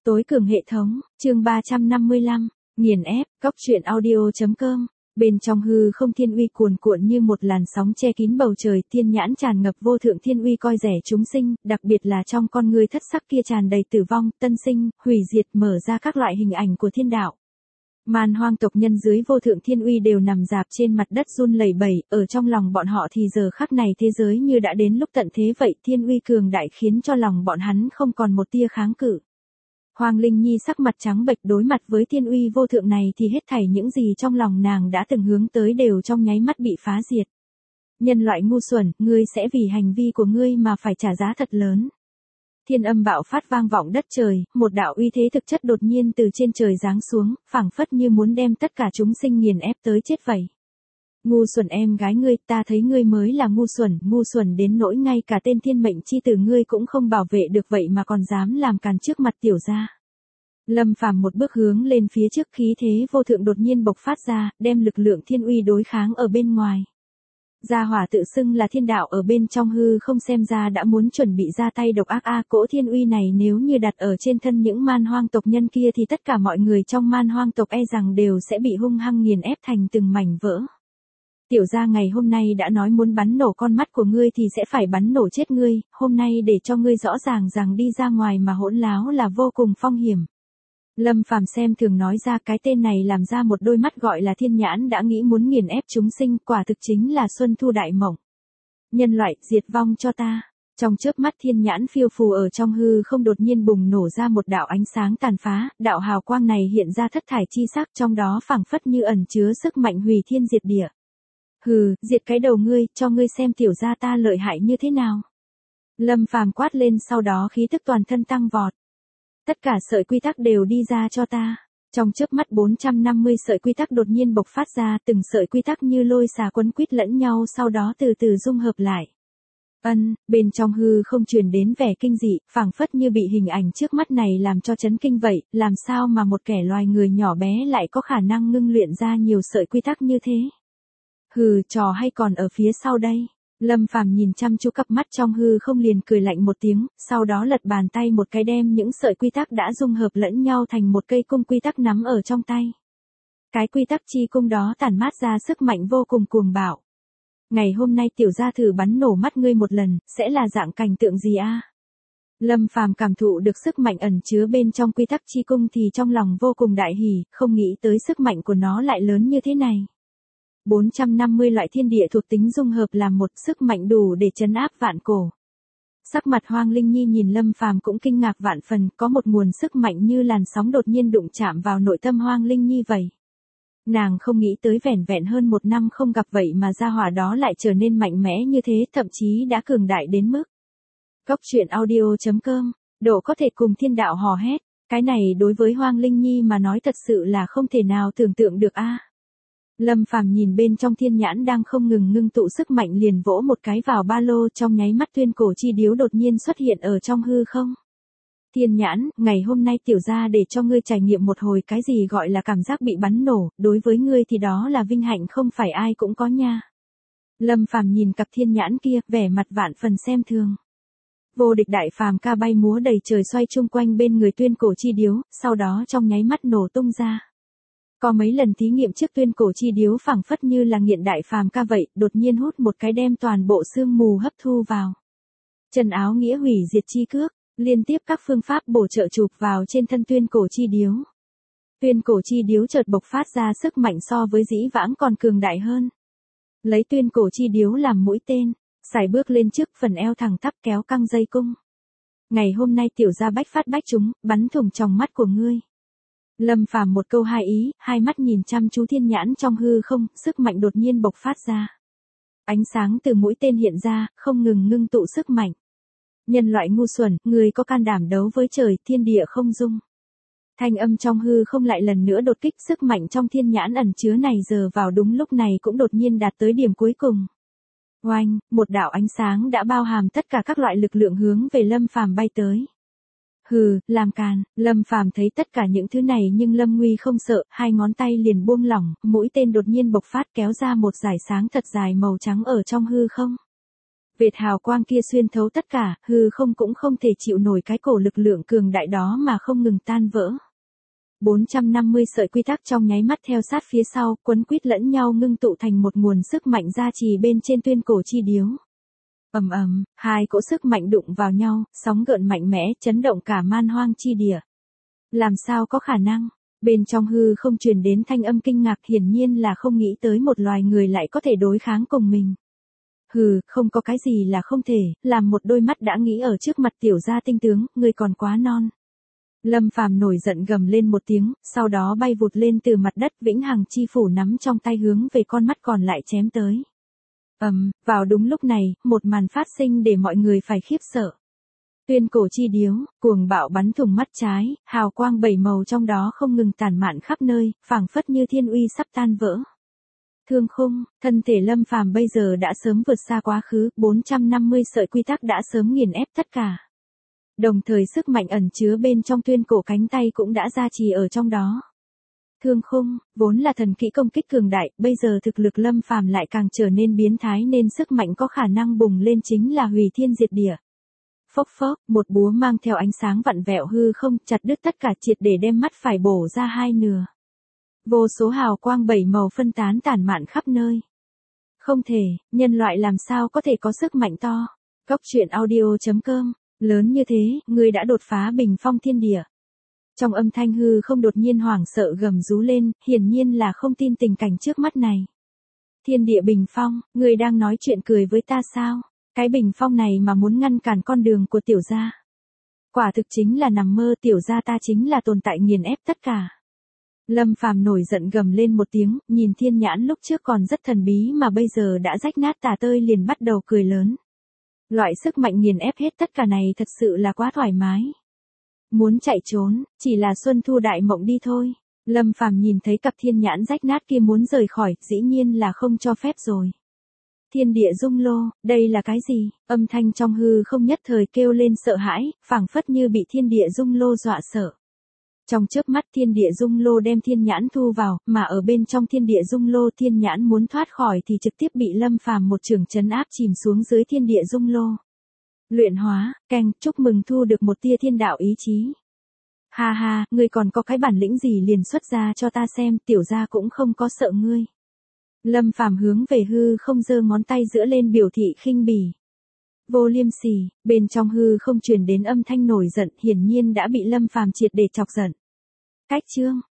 Tối cường hệ thống, chương 355, nghiền ép, cóc truyện audio.com. Bên trong hư không thiên uy cuồn cuộn như một làn sóng che kín bầu trời, thiên nhãn tràn ngập vô thượng thiên uy coi rẻ chúng sinh, đặc biệt là trong con ngươi thất sắc kia tràn đầy tử vong, tân sinh, hủy diệt, mở ra các loại hình ảnh của thiên đạo. Man hoang tộc nhân dưới vô thượng thiên uy đều nằm rạp trên mặt đất run lẩy bẩy, ở trong lòng bọn họ thì giờ khắc này thế giới như đã đến lúc tận thế vậy, thiên uy cường đại khiến cho lòng bọn hắn không còn một tia kháng cự. Hoàng Linh Nhi sắc mặt trắng bệch đối mặt với thiên uy vô thượng này thì hết thảy những gì trong lòng nàng đã từng hướng tới đều trong nháy mắt bị phá diệt. Nhân loại ngu xuẩn, ngươi sẽ vì hành vi của ngươi mà phải trả giá thật lớn. Thiên âm bạo phát vang vọng đất trời, một đạo uy thế thực chất đột nhiên từ trên trời giáng xuống, phảng phất như muốn đem tất cả chúng sinh nghiền ép tới chết vậy. Ngu xuẩn em gái ngươi, ta thấy ngươi mới là ngu xuẩn đến nỗi ngay cả tên thiên mệnh chi tử ngươi cũng không bảo vệ được vậy mà còn dám làm càn trước mặt tiểu gia. Lâm Phàm một bước hướng lên phía trước, khí thế vô thượng đột nhiên bộc phát ra, đem lực lượng thiên uy đối kháng ở bên ngoài. Gia hỏa tự xưng là thiên đạo ở bên trong hư không xem ra đã muốn chuẩn bị ra tay độc ác cỗ thiên uy này nếu như đặt ở trên thân những man hoang tộc nhân kia thì tất cả mọi người trong man hoang tộc e rằng đều sẽ bị hung hăng nghiền ép thành từng mảnh vỡ. Tiểu gia ngày hôm nay đã nói muốn bắn nổ con mắt của ngươi thì sẽ phải bắn nổ chết ngươi, hôm nay để cho ngươi rõ ràng rằng đi ra ngoài mà hỗn láo là vô cùng phong hiểm. Lâm Phàm xem thường nói ra, cái tên này làm ra một đôi mắt gọi là thiên nhãn đã nghĩ muốn nghiền ép chúng sinh, quả thực chính là xuân thu đại mộng. Nhân loại, diệt vong cho ta. Trong chớp mắt thiên nhãn phiêu phù ở trong hư không đột nhiên bùng nổ ra một đạo ánh sáng tàn phá, đạo hào quang này hiện ra thất thải chi sắc, trong đó phảng phất như ẩn chứa sức mạnh hủy thiên diệt địa. Hừ, diệt cái đầu ngươi, cho ngươi xem tiểu gia ta lợi hại như thế nào. Lâm Phàm quát lên, sau đó khí tức toàn thân tăng vọt. Tất cả sợi quy tắc đều đi ra cho ta. Trong chớp mắt 450 sợi quy tắc đột nhiên bộc phát ra, từng sợi quy tắc như lôi xà quấn quýt lẫn nhau sau đó từ từ dung hợp lại. Bên trong hư không truyền đến vẻ kinh dị, phảng phất như bị hình ảnh trước mắt này làm cho chấn kinh vậy, làm sao mà một kẻ loài người nhỏ bé lại có khả năng ngưng luyện ra nhiều sợi quy tắc như thế. Hừ, trò hay còn ở phía sau đây. Lâm Phàm nhìn chăm chú cặp mắt trong hư không liền cười lạnh một tiếng, sau đó lật bàn tay một cái đem những sợi quy tắc đã dung hợp lẫn nhau thành một cây cung quy tắc nắm ở trong tay. Cái quy tắc chi cung đó tản mát ra sức mạnh vô cùng cuồng bạo. Ngày hôm nay tiểu gia thử bắn nổ mắt ngươi một lần, sẽ là dạng cảnh tượng gì a? Lâm Phàm cảm thụ được sức mạnh ẩn chứa bên trong quy tắc chi cung thì trong lòng vô cùng đại hỉ, không nghĩ tới sức mạnh của nó lại lớn như thế này. 450 loại thiên địa thuộc tính dung hợp làm một, sức mạnh đủ để trấn áp vạn cổ. Sắc mặt Hoàng Linh Nhi nhìn Lâm Phàm cũng kinh ngạc vạn phần, có một nguồn sức mạnh như làn sóng đột nhiên đụng chạm vào nội tâm Hoàng Linh Nhi vậy. Nàng không nghĩ tới vẻn vẹn hơn một năm không gặp vậy mà gia hỏa đó lại trở nên mạnh mẽ như thế, thậm chí đã cường đại đến mức. Cóc truyện audio.com, độ có thể cùng thiên đạo hò hét, cái này đối với Hoàng Linh Nhi mà nói thật sự là không thể nào tưởng tượng được a. Lâm Phàm nhìn bên trong thiên nhãn đang không ngừng ngưng tụ sức mạnh liền vỗ một cái vào ba lô, trong nháy mắt tuyên cổ chi điếu đột nhiên xuất hiện ở trong hư không. Thiên nhãn, ngày hôm nay tiểu gia để cho ngươi trải nghiệm một hồi cái gì gọi là cảm giác bị bắn nổ, đối với ngươi thì đó là vinh hạnh không phải ai cũng có nha. Lâm Phàm nhìn cặp thiên nhãn kia, vẻ mặt vạn phần xem thường. Vô địch đại phàm ca bay múa đầy trời xoay chung quanh bên người tuyên cổ chi điếu, sau đó trong nháy mắt nổ tung ra. Có mấy lần thí nghiệm trước tuyên cổ chi điếu phảng phất như là nghiện đại phàm ca vậy, đột nhiên hút một cái đem toàn bộ sương mù hấp thu vào. Trần áo nghĩa hủy diệt chi cước, liên tiếp các phương pháp bổ trợ chụp vào trên thân tuyên cổ chi điếu. Tuyên cổ chi điếu chợt bộc phát ra sức mạnh so với dĩ vãng còn cường đại hơn. Lấy tuyên cổ chi điếu làm mũi tên, sải bước lên trước, phần eo thẳng tắp kéo căng dây cung. Ngày hôm nay tiểu gia bách phát bách trúng, bắn thủng tròng mắt của ngươi. Lâm Phàm một câu hai ý, hai mắt nhìn chăm chú thiên nhãn trong hư không, sức mạnh đột nhiên bộc phát ra. Ánh sáng từ mũi tên hiện ra, không ngừng ngưng tụ sức mạnh. Nhân loại ngu xuẩn, người có can đảm đấu với trời, thiên địa không dung. Thanh âm trong hư không lại lần nữa đột kích, sức mạnh trong thiên nhãn ẩn chứa này giờ vào đúng lúc này cũng đột nhiên đạt tới điểm cuối cùng. Oanh, một đạo ánh sáng đã bao hàm tất cả các loại lực lượng hướng về Lâm Phàm bay tới. Hừ, làm càn, Lâm Phàm thấy tất cả những thứ này nhưng Lâm Nguy không sợ, hai ngón tay liền buông lỏng, mũi tên đột nhiên bộc phát kéo ra một dải sáng thật dài màu trắng ở trong hư không. Vệt hào quang kia xuyên thấu tất cả, hư không cũng không thể chịu nổi cái cổ lực lượng cường đại đó mà không ngừng tan vỡ. 450 sợi quy tắc trong nháy mắt theo sát phía sau, quấn quýt lẫn nhau ngưng tụ thành một nguồn sức mạnh gia trì bên trên tuyên cổ chi điếu. Ầm ầm, hai cỗ sức mạnh đụng vào nhau, sóng gợn mạnh mẽ, chấn động cả man hoang chi địa. Làm sao có khả năng? Bên trong hư không truyền đến thanh âm kinh ngạc, hiển nhiên là không nghĩ tới một loài người lại có thể đối kháng cùng mình. Hừ, không có cái gì là không thể, làm một đôi mắt đã nghĩ ở trước mặt tiểu gia tinh tướng, ngươi còn quá non. Lâm Phàm nổi giận gầm lên một tiếng, sau đó bay vụt lên từ mặt đất, vĩnh hằng chi phủ nắm trong tay hướng về con mắt còn lại chém tới. Vào đúng lúc này, một màn phát sinh để mọi người phải khiếp sợ. Tuyên cổ chi điếu, cuồng bạo bắn thủng mắt trái, hào quang bảy màu trong đó không ngừng tản mạn khắp nơi, phảng phất như thiên uy sắp tan vỡ. Thương khung, thân thể Lâm Phàm bây giờ đã sớm vượt xa quá khứ, 450 sợi quy tắc đã sớm nghiền ép tất cả. Đồng thời sức mạnh ẩn chứa bên trong tuyên cổ cánh tay cũng đã gia trì ở trong đó. Thương khung, vốn là thần kỹ công kích cường đại, bây giờ thực lực Lâm Phàm lại càng trở nên biến thái nên sức mạnh có khả năng bùng lên chính là hủy thiên diệt địa. Phốc phốc, một búa mang theo ánh sáng vặn vẹo hư không, chặt đứt tất cả triệt để đem mắt phải bổ ra hai nửa. Vô số hào quang bảy màu phân tán tản mạn khắp nơi. Không thể, nhân loại làm sao có thể có sức mạnh to. Cốc truyện audio.com, lớn như thế, ngươi đã đột phá bình phong thiên địa. Trong âm thanh hư không đột nhiên hoảng sợ gầm rú lên, hiển nhiên là không tin tình cảnh trước mắt này. Thiên địa bình phong, ngươi đang nói chuyện cười với ta sao? Cái bình phong này mà muốn ngăn cản con đường của tiểu gia. Quả thực chính là nằm mơ, tiểu gia ta chính là tồn tại nghiền ép tất cả. Lâm Phàm nổi giận gầm lên một tiếng, nhìn thiên nhãn lúc trước còn rất thần bí mà bây giờ đã rách nát tả tơi liền bắt đầu cười lớn. Loại sức mạnh nghiền ép hết tất cả này thật sự là quá thoải mái. Muốn chạy trốn, chỉ là xuân thu đại mộng đi thôi. Lâm Phàm nhìn thấy cặp thiên nhãn rách nát kia muốn rời khỏi, dĩ nhiên là không cho phép rồi. Thiên địa dung lô, đây là cái gì? Âm thanh trong hư không nhất thời kêu lên sợ hãi, phảng phất như bị thiên địa dung lô dọa sợ. Trong chớp mắt thiên địa dung lô đem thiên nhãn thu vào, mà ở bên trong thiên địa dung lô thiên nhãn muốn thoát khỏi thì trực tiếp bị Lâm Phàm một chưởng trấn áp chìm xuống dưới thiên địa dung lô. Luyện hóa, canh, chúc mừng thu được một tia thiên đạo ý chí. Ha ha, ngươi còn có cái bản lĩnh gì liền xuất ra cho ta xem, tiểu gia cũng không có sợ ngươi. Lâm Phàm hướng về hư không giơ ngón tay giữa lên biểu thị khinh bỉ. Vô liêm sỉ, bên trong hư không truyền đến âm thanh nổi giận, hiển nhiên đã bị Lâm Phàm triệt để chọc giận. Cách chương